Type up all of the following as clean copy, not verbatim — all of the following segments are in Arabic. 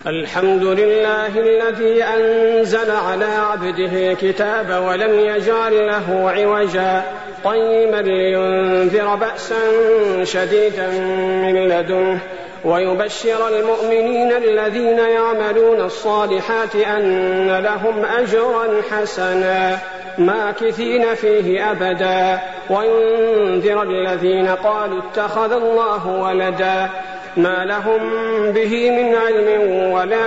الحمد لله الذي أنزل على عبده الكتاب ولم يجعل له عوجا قيما لينذر بأسا شديدا من لدنه ويبشر المؤمنين الذين يعملون الصالحات أن لهم أجرا حسنا ماكثين فيه أبدا وينذر الذين قالوا اتخذ الله ولدا ما لهم به من علم ولا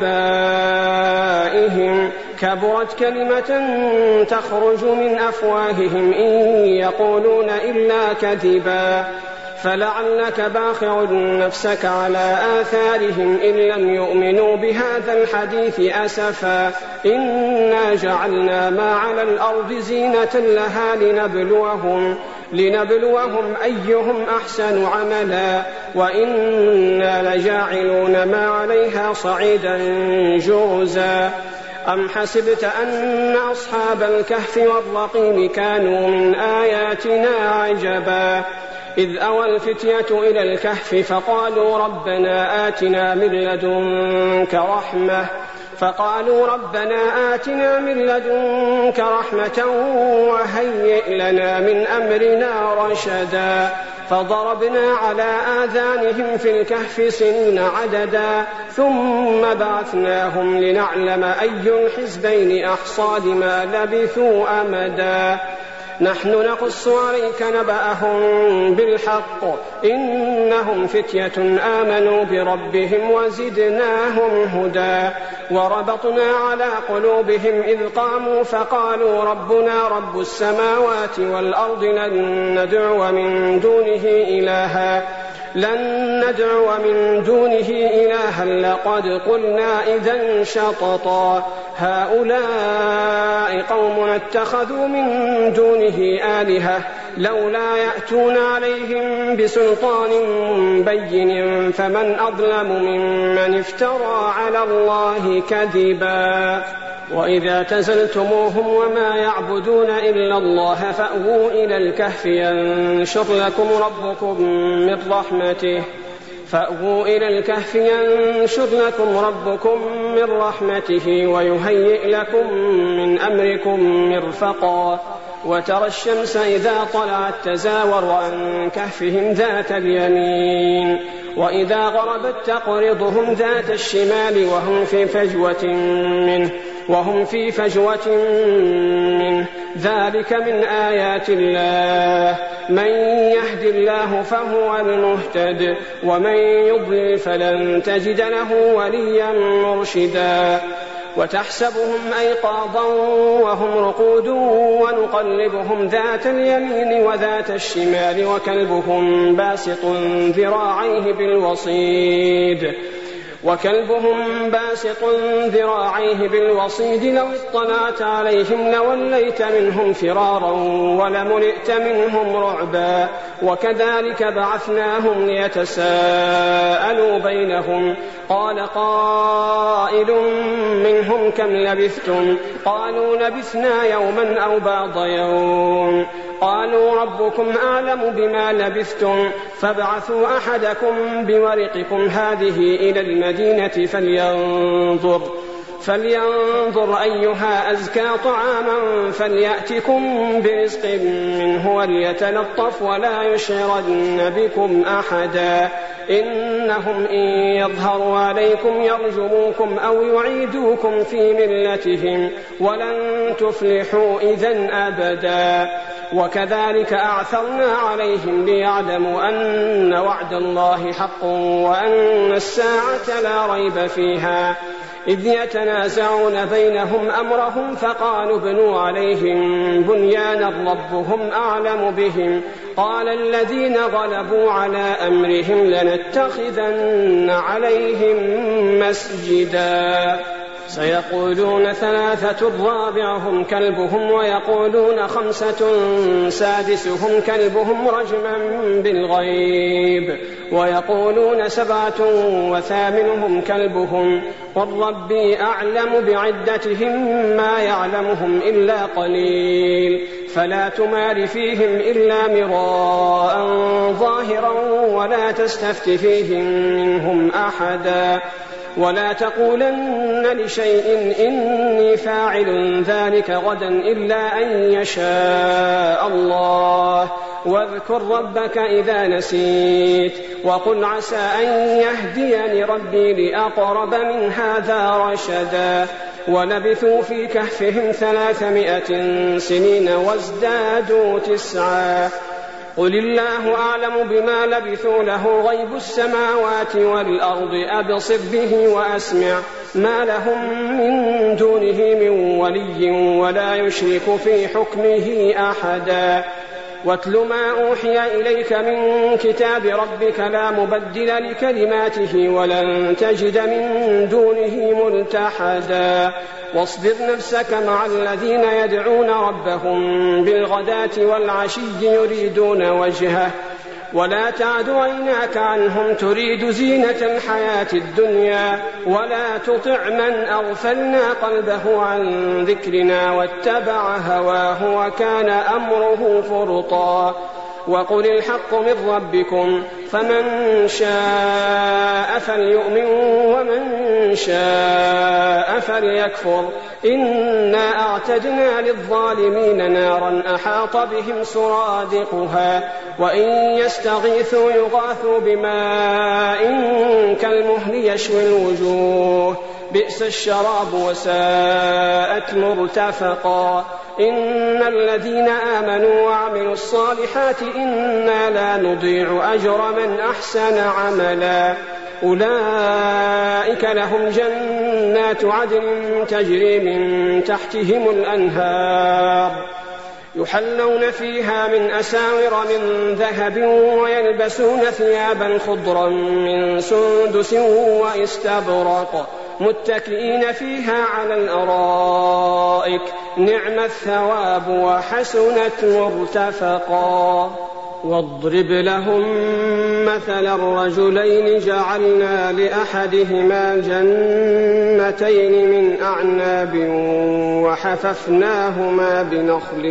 لآبائهم كبرت كلمة تخرج من أفواههم إن يقولون إلا كذبا فلعلك باخع نفسك على آثارهم إن لم يؤمنوا بهذا الحديث أسفا إنا جعلنا ما على الأرض زينة لها لنبلوهم أيهم أحسن عملا وإنا لجاعلون ما عليها صعيدا جرزا أم حسبت أن أصحاب الكهف والرقيم كانوا من آياتنا عجبا إذ أوى الفتية إلى الكهف فقالوا ربنا آتنا من لدنك رحمة وهيئ لنا من أمرنا رشدا فضربنا على آذانهم في الكهف سنين عددا ثم بعثناهم لنعلم أي الحزبين أحصى لما لبثوا أمدا نحن نقص عليك نبأهم بالحق إنهم فتية آمنوا بربهم وزدناهم هدى وربطنا على قلوبهم إذ قاموا فقالوا ربنا رب السماوات والأرض لن ندعو من دونه إلها لقد قلنا إذا شططا هؤلاء قوم اتخذوا من دونه آلهة لولا يأتون عليهم بسلطان بين فمن أظلم ممن افترى على الله كذبا وإذا اعتزلتموهم وما يعبدون إلا الله فأووا إلى الكهف ينشر لكم ربكم من رحمته ويهيئ لكم من أمركم مرفقا وترى الشمس إذا طلعت تزاور عن كهفهم ذات اليمين وإذا غربت تقرضهم ذات الشمال وهم في فجوة منه ذلك من آيات الله من يهد الله فهو المهتد ومن يضلل فلن تجد له وليا مرشدا وتحسبهم أيقاظا وهم رقود ونقلبهم ذات اليمين وذات الشمال وكلبهم باسط ذراعيه بالوصيد لو اطلعت عليهم لوليت منهم فرارا ولملئت منهم رعبا وكذلك بعثناهم ليتساءلوا بينهم قال قائل منهم كم لبثتم قالوا لبثنا يوما أو بعض يوم قالوا ربكم أعلم بما لبثتم فابعثوا أحدكم بورقكم هذه إلى المدينة فلينظر أيها أزكى طعاما فليأتكم برزق منه وليتلطف ولا يشعرن بكم أحدا إنهم إن يظهروا عليكم يرجموكم أو يعيدوكم في ملتهم ولن تفلحوا إذن أبدا وكذلك أعثرنا عليهم ليعلموا أن وعد الله حق وأن الساعة لا ريب فيها إذ يتنازعون بينهم أمرهم فقالوا ابنوا عليهم بنيانا ربهم أعلم بهم قال الذين غلبوا على أمرهم لنتخذن عليهم مسجدا سيقولون 3 رابعهم كلبهم ويقولون 5 سادسهم كلبهم رجما بالغيب ويقولون 7 وثامنهم كلبهم قل ربي أعلم بعدتهم ما يعلمهم إلا قليل فلا تمار فيهم إلا مراء ظاهرا ولا تستفت فيهم منهم أحدا ولا تقولن لشيء إني فاعل ذلك غدا إلا أن يشاء الله واذكر ربك إذا نسيت وقل عسى أن يهديني ربي لأقرب من هذا رشدا ولبثوا في كهفهم 300 سنين وازدادوا 9 قل الله أعلم بما لبثوا له غيب السماوات والأرض أبصر به وأسمع ما لهم من دونه من ولي ولا يشرك في حكمه أحدا واتل ما أوحي إليك من كتاب ربك لا مبدل لكلماته ولن تجد من دونه ملتحدا واصبر نفسك مع الذين يدعون ربهم بالغداة والعشي يريدون وجهه ولا تعد عيناك عنهم تريد زينة الحياة الدنيا ولا تطع من أغفلنا قلبه عن ذكرنا واتبع هواه وكان أمره فرطا وقل الحق من ربكم فمن شاء فليؤمن ومن شاء فليكفر إنا أعتدنا للظالمين نارا أحاط بهم سرادقها وإن يستغيثوا يغاثوا بماء كالمهل يشوي الوجوه بئس الشراب وساءت مرتفقا إن الذين آمنوا وعملوا الصالحات إنا لا نضيع أجر من أحسن عملا أولئك لهم جنات عدن تجري من تحتهم الأنهار يحلون فيها من أساور من ذهب ويلبسون ثيابا خضرا من سندس واستبرق متكئين فيها على الأرائك نعم الثواب وحسنت مرتفقا واضرب لهم مثل الرجلين جعلنا لأحدهما جنتين من أعناب وحففناهما بنخل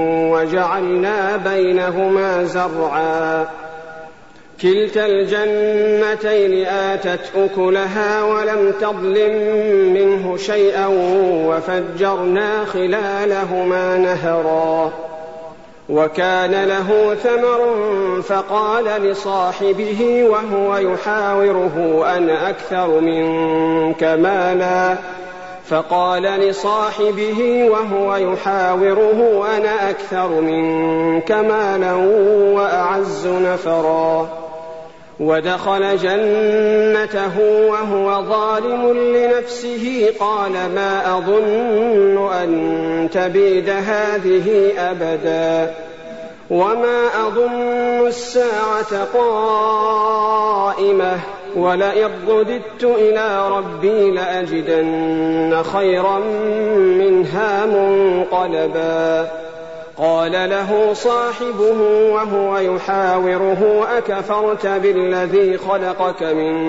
وجعلنا بينهما زرعا كلتا الجنتين آتت أكلها ولم تظلم منه شيئا وفجرنا خلالهما نهرا وكان له ثمر فقال لصاحبه وهو يحاوره أنا أكثر منك مالا وأعز نفرا ودخل جنته وهو ظالم لنفسه قال ما أظن أن تبيد هذه أبدا وما أظن الساعة قائمة ولئن رددت إلى ربي لأجدن خيرا منها منقلبا قال له صاحبه وهو يحاوره أكفرت بالذي خلقك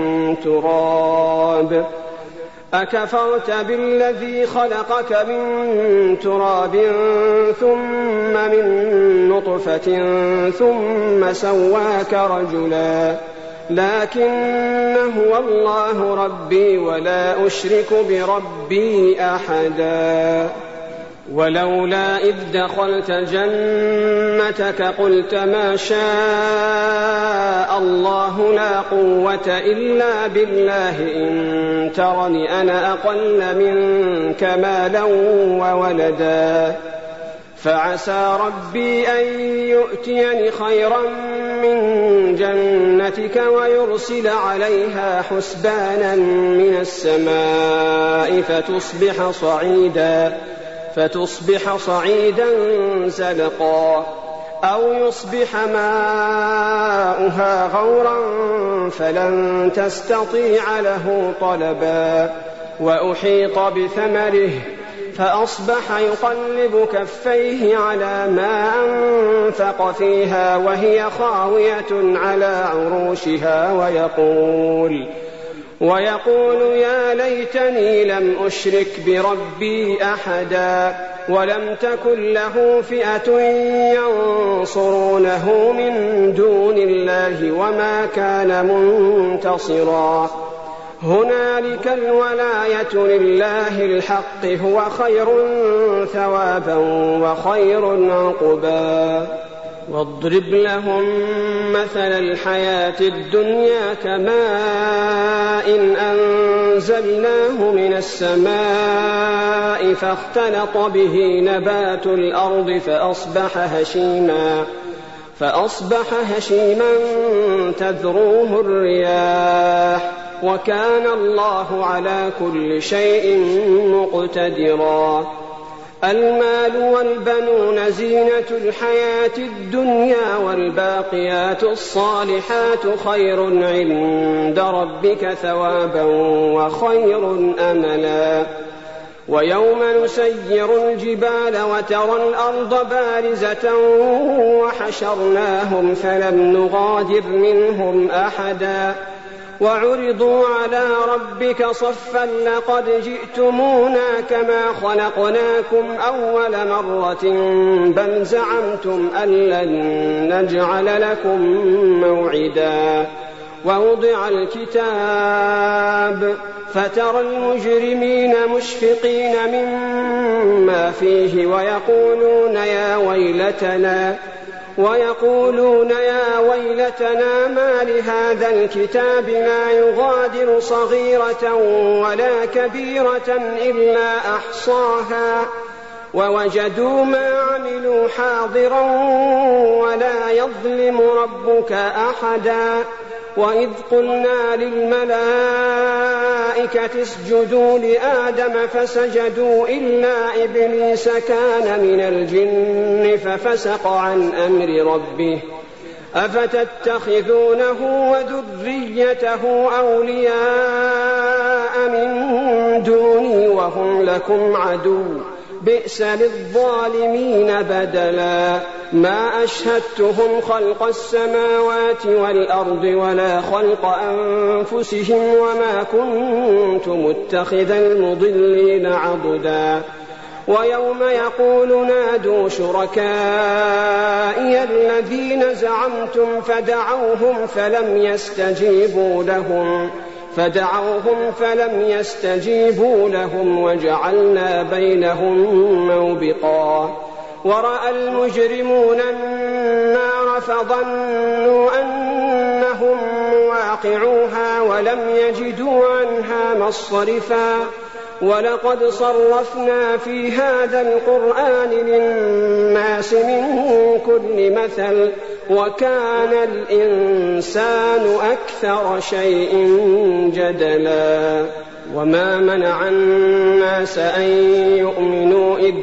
من تراب ثم من نطفة ثم سواك رجلا لكن هو الله ربي ولا أشرك بربي أحدا ولولا إذ دخلت جنتك قلت ما شاء الله لا قوة إلا بالله إن ترني أنا أقل منك مالا وولدا فعسى ربي أن يؤتيني خيرا من جنتك ويرسل عليها حسبانا من السماء فتصبح صعيدا زلقا أو يصبح ماؤها غورا فلن تستطيع له طلبا وأحيط بثمره فأصبح يقلب كفيه على ما أنفق فيها وهي خاوية على عروشها ويقول يا ليتني لم أشرك بربي أحدا ولم تكن له فئة ينصرونه من دون الله وما كان منتصرا هنالك الولاية لله الحق هو خير ثوابا وخير عقبا واضرب لهم مثل الحياة الدنيا كماء أنزلناه من السماء فاختلط به نبات الأرض فأصبح هشيما تذروه الرياح وكان الله على كل شيء مقتدرا المال والبنون زينة الحياة الدنيا والباقيات الصالحات خير عند ربك ثوابا وخير أملا ويوم نسير الجبال وترى الأرض بارزة وحشرناهم فلم نغادر منهم أحدا وعرضوا على ربك صفا لقد جئتمونا كما خلقناكم أول مرة بل زعمتم أن لن نجعل لكم موعدا ووضع الكتاب فترى المجرمين مشفقين مما فيه ويقولون يا ويلتنا ما لهذا الكتاب لا يغادر صغيرة ولا كبيرة إلا أحصاها ووجدوا ما عملوا حاضرا ولا يظلم ربك أحدا وإذ قلنا للملائكة اسجدوا لآدم فسجدوا إلا إبليس كان من الجن ففسق عن أمر ربه أفتتخذونه وذريته أولياء من دوني وهم لكم عدو بئس للظالمين بدلا ما أشهدتهم خلق السماوات والأرض ولا خلق أنفسهم وما كنت متخذ المضلين عضدا ويوم يقول نادوا شركائي الذين زعمتم فدعوهم فلم يستجيبوا لهم وجعلنا بينهم موبقا ورأى المجرمون النار فظنوا أنهم مواقعوها ولم يجدوا عنها مصرفا ولقد صرفنا في هذا القرآن للناس من كل مثل وكان الإنسان أكثر شيء جدلا وما منع الناس أن يؤمنوا إذ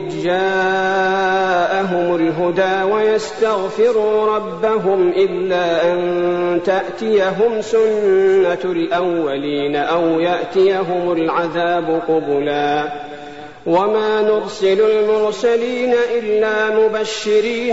جاءهم الهدى ويستغفروا ربهم إلا أن تأتيهم سنة الأولين أو يأتيهم العذاب قبلا وما نرسل المرسلين إلا مبشرين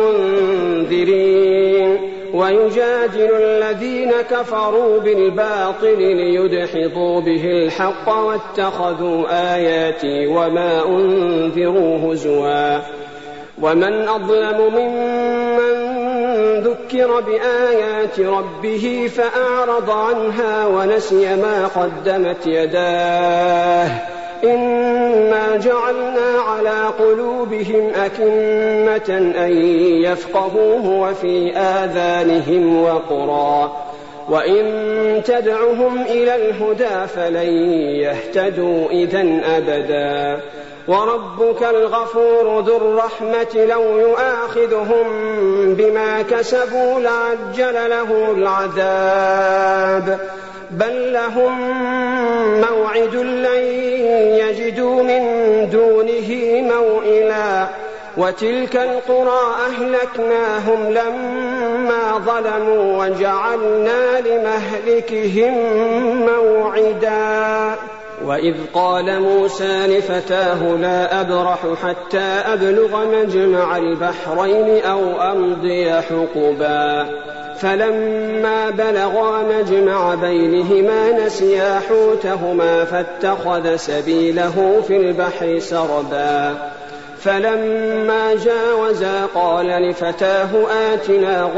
ومنذرين ويجادل الذين كفروا بالباطل ليدحضوا به الحق واتخذوا آياتي وما أنذروا هزوا ومن أظلم ممن ذكر بآيات ربه فأعرض عنها ونسي ما قدمت يداه إنا جعلنا على قلوبهم أكنة أن يفقهوه وفي آذانهم وقرا وإن تدعهم إلى الهدى فلن يهتدوا إذن أبدا وربك الغفور ذو الرحمة لو يؤاخذهم بما كسبوا لعجل له العذاب بل لهم موعد لن يجدوا من دونه موئلا وتلك القرى أهلكناهم لما ظلموا وجعلنا لمهلكهم موعدا وإذ قال موسى لفتاه لا أبرح حتى أبلغ مجمع البحرين أو أمضي حقبا فلما بلغا مجمع بينهما نسيا حوتهما فاتخذ سبيله في البحر سربا فلما جاوزا قال لفتاه آتنا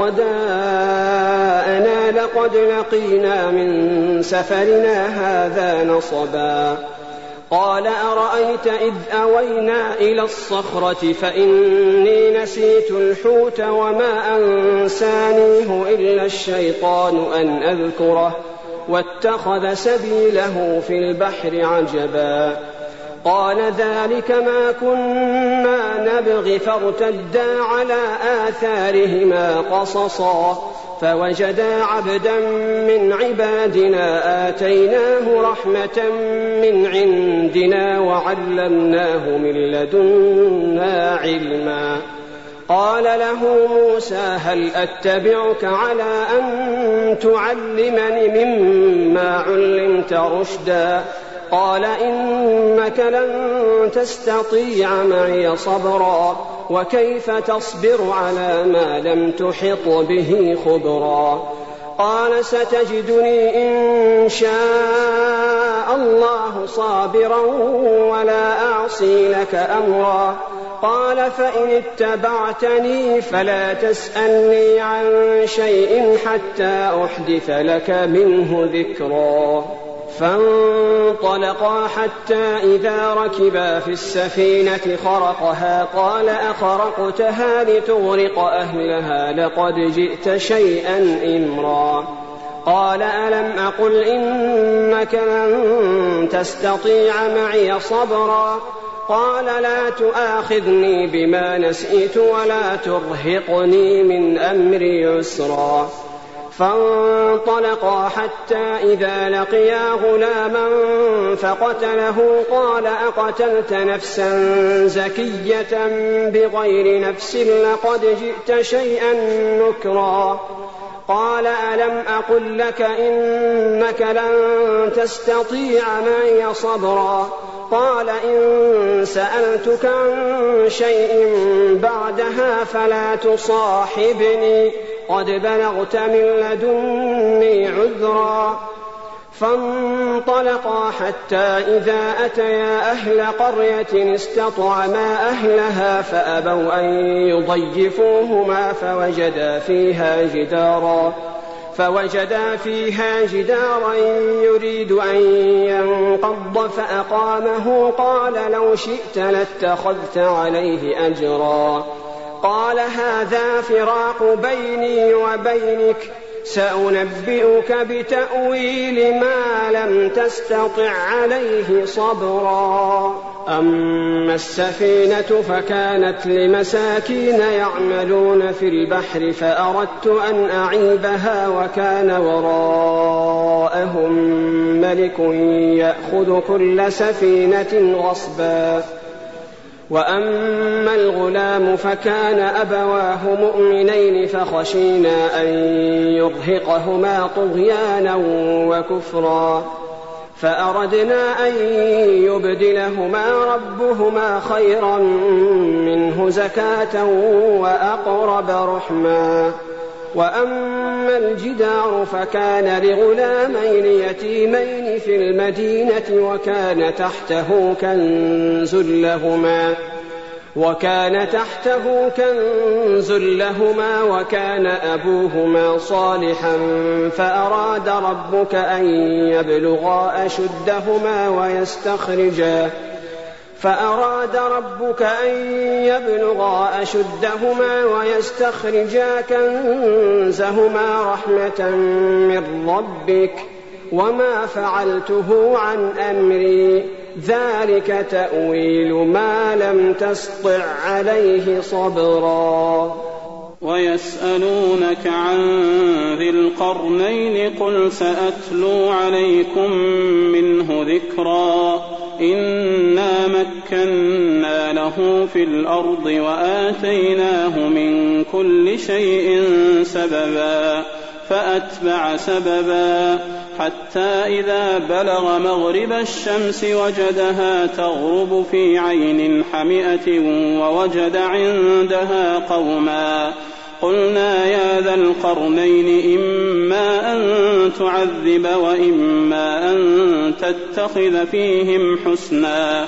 غداءنا لقد لقينا من سفرنا هذا نصبا قال أرأيت إذ أوينا إلى الصخرة فإني نسيت الحوت وما أنسانيه إلا الشيطان أن أذكره واتخذ سبيله في البحر عجبا قال ذلك ما كنا نبغي فارتدا على آثارهما قصصا فوجدا عبدا من عبادنا آتيناه رحمة من عندنا وعلمناه من لدنا علما قال له موسى هل أتبعك على أن تعلمني مما علمت رشدا قال إنك لن تستطيع معي صبرا وكيف تصبر على ما لم تحط به خبرا قال ستجدني إن شاء الله صابرا ولا أعصي لك أمرا قال فإن اتبعتني فلا تسألني عن شيء حتى أحدث لك منه ذكرا فانطلقا حتى إذا ركبا في السفينة خرقها قال أخرقتها لتغرق أهلها لقد جئت شيئا إمرا قال ألم أقل إنك لن تستطيع معي صبرا قال لا تؤاخذني بما نسيت ولا ترهقني من أمري يسرا فانطلقا حتى إذا لقيا غلاما فقتله قال أقتلت نفسا زكية بغير نفس لقد جئت شيئا نكرا قال ألم أقل لك إنك لن تستطيع معي صبرا قال إن سألتك عن شيء بعدها فلا تصاحبني قد بلغت من لدني عذرا فانطلقا حتى إذا أتيا أهل قرية استطعما أهلها فأبوا أن يضيفوهما فوجدا فيها جدارا يريد أن ينقض فأقامه قال لو شئت لاتخذت عليه أجرا قال هذا فراق بيني وبينك سأنبئك بتأويل ما لم تستطع عليه صبرا أما السفينة فكانت لمساكين يعملون في البحر فأردت أن أعيبها وكان وراءهم ملك يأخذ كل سفينة غصبا وأما الغلام فكان أبواه مؤمنين فخشينا أن يرهقهما طغيانا وكفرا فأردنا أن يبدلهما ربهما خيرا منه زكاة وأقرب رحما وأما الجدار فكان لغلامين يتيمين في المدينة وكان تحته كنز لهما وكان أبوهما صالحا فأراد ربك أن يبلغا أشدهما ويستخرجا كنزهما رحمة من ربك وما فعلته عن أمري ذلك تأويل ما لم تسطع عليه صبرا ويسألونك عن ذي القرنين قل سأتلو عليكم منه ذكرا إنا مكنا له في الأرض وآتيناه من كل شيء سببا فأتبع سببا حتى إذا بلغ مغرب الشمس وجدها تغرب في عين حمئة ووجد عندها قوما قلنا يا ذا القرنين إما أن تعذب وإما أن تتخذ فيهم حسنا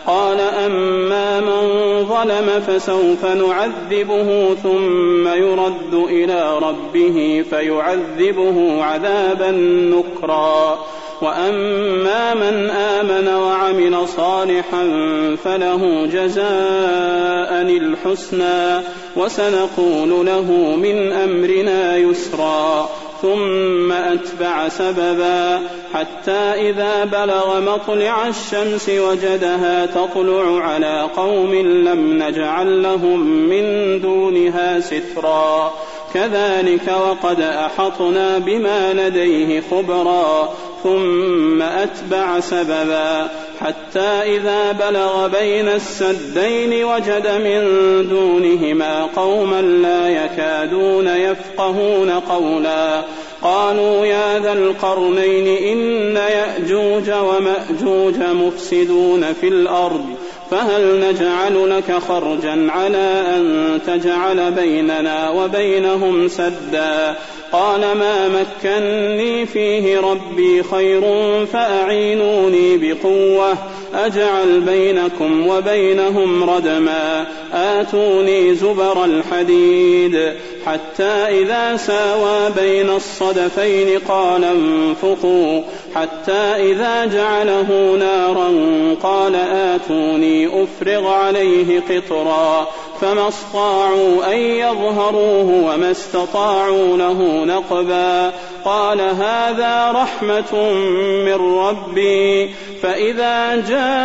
قال أما من ظلم فسوف نعذبه ثم يرد إلى ربه فيعذبه عذابا نكرا وأما من آمن وعمل صالحا فله جزاء الحسنى وسنقول له من أمرنا يسرا ثم أتبع سببا حتى إذا بلغ مطلع الشمس وجدها تطلع على قوم لم نجعل لهم من دونها سترا كذلك وقد أحطنا بما لديه خبرا ثم أتبع سببا حتى إذا بلغ بين السدين وجد من دونهما قوما لا يكادون يفقهون قولا قالوا يا ذا القرنين إن يأجوج ومأجوج مفسدون في الأرض فهل نجعل لك خرجا على أن تجعل بيننا وبينهم سدا قال ما مكني فيه ربي خير فأعينوني بقوة أجعل بينكم وبينهم ردما آتوني زبر الحديد حتى إذا ساوى بين الصدفين قال انفخوا حتى إذا جعله نارا قال آتوني أفرغ عليه قطرا فما استطاعوا أن يظهروه وما استطاعوا له نقبا قال هذا رحمة من ربي فإذا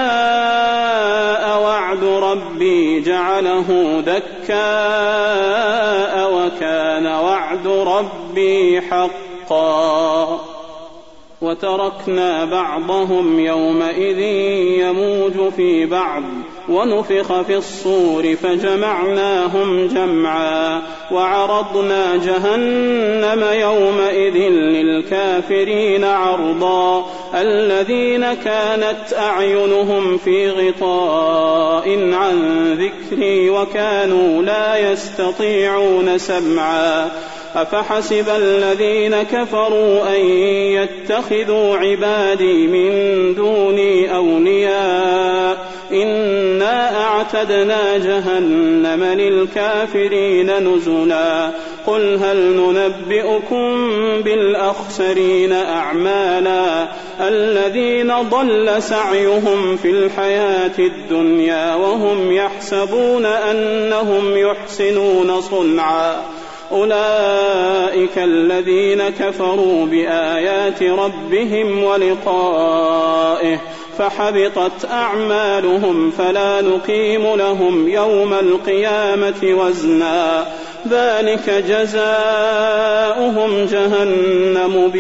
جاء وعد ربي جعله دكاء وكان وعد ربي حقا وتركنا بعضهم يومئذ يموج في بعض ونفخ في الصور فجمعناهم جمعا وعرضنا جهنم يومئذ للكافرين عرضا الذين كانت أعينهم في غطاء عن ذكري وكانوا لا يستطيعون سمعا أفحسب الذين كفروا أن يتخذوا عبادي من دوني أولياء إنا أعتدنا جهنم للكافرين نزلا قل هل ننبئكم بالأخسرين أعمالا الذين ضل سعيهم في الحياة الدنيا وهم يحسبون أنهم يحسنون صنعا أولئك الذين كفروا بآيات ربهم ولقائه فحبطت أعمالهم فلا نقيم لهم يوم القيامة وزنا ذلك جزاؤهم جهنم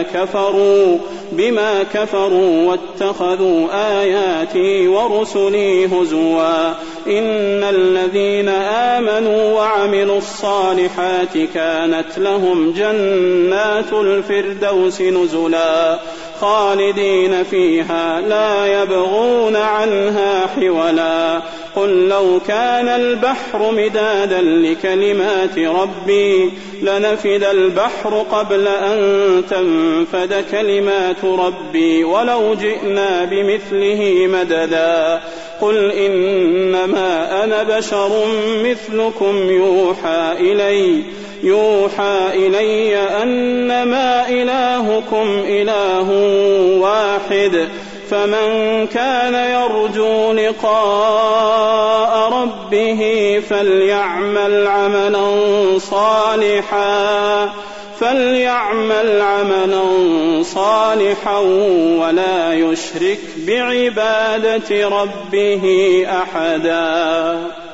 بما كفروا واتخذوا آياتي ورسلي هزوا إن الذين آمنوا وعملوا الصالحات كانت لهم جنات الفردوس نزلا خالدين فيها لا يبغون عنها حولا قل لو كان البحر مدادا لكلمات ربي لنفد البحر قبل أن تنفد كلمات ربي ولو جئنا بمثله مددا قل إنما أنا بشر مثلكم يوحى إلي أنما إلهكم إله واحد فمن كان يرجو لقاء ربه فليعمل عملا صالحا ولا يشرك بعبادة ربه أحدا.